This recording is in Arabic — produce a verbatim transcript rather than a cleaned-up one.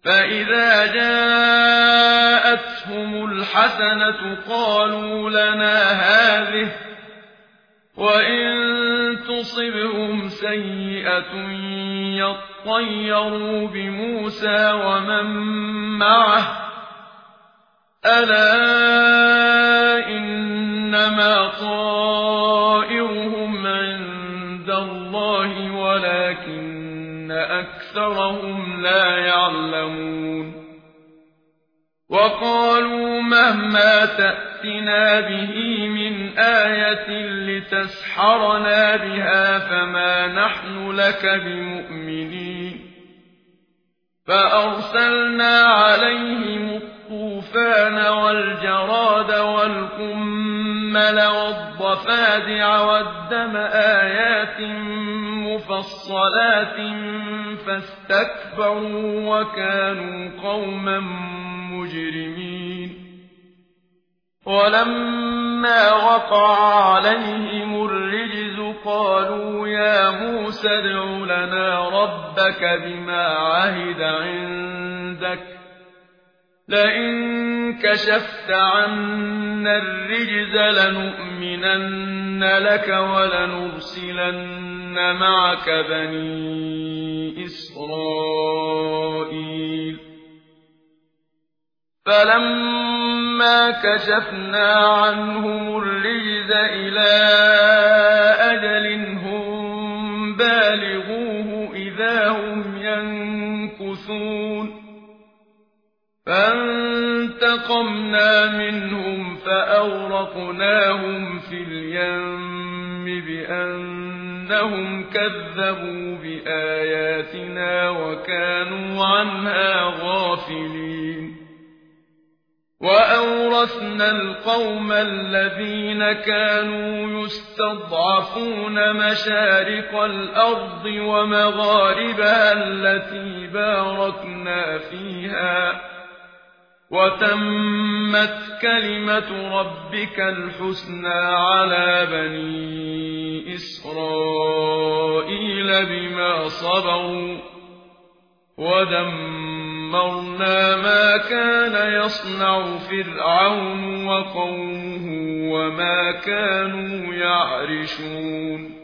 فإذا جاءتهم الحسنة قالوا لنا هذه، وإن تصبهم سيئة يطيروا بموسى ومن معه، ألا إنما طائرهم عند الله ولكن أكثرهم لا يعلمون. وقالوا مهما تأتنا به من آية لتسحرنا بها فما نحن لك بمؤمنين. فأرسلنا عليهم الطوفان والجراد والقمل والضفادع والدم آيات مفصلات فاستكبروا وكانوا قوما مجرمين. ولما وقع عليهم الرجز قالوا يا موسى ادع لنا ربك بما عهد عندك لئن كشفت عنا الرجز لنؤمنن لك ولنرسلن معك بني إسرائيل. فلما كشفنا عنهم الرجز إلى أجل هم بالغوه إذا هم ينكثون فانتقمنا منهم فأغرقناهم في اليم بأنهم كذبوا بآياتنا وكانوا عنها غافلين. وأورثنا القوم الذين كانوا يستضعفون مشارق الأرض ومغاربها التي باركنا فيها، وتمت كلمة ربك الحسنى على بني إسرائيل بما صبروا، ودمرنا ما كان يصنع فرعون وقومه وما كانوا يعرشون.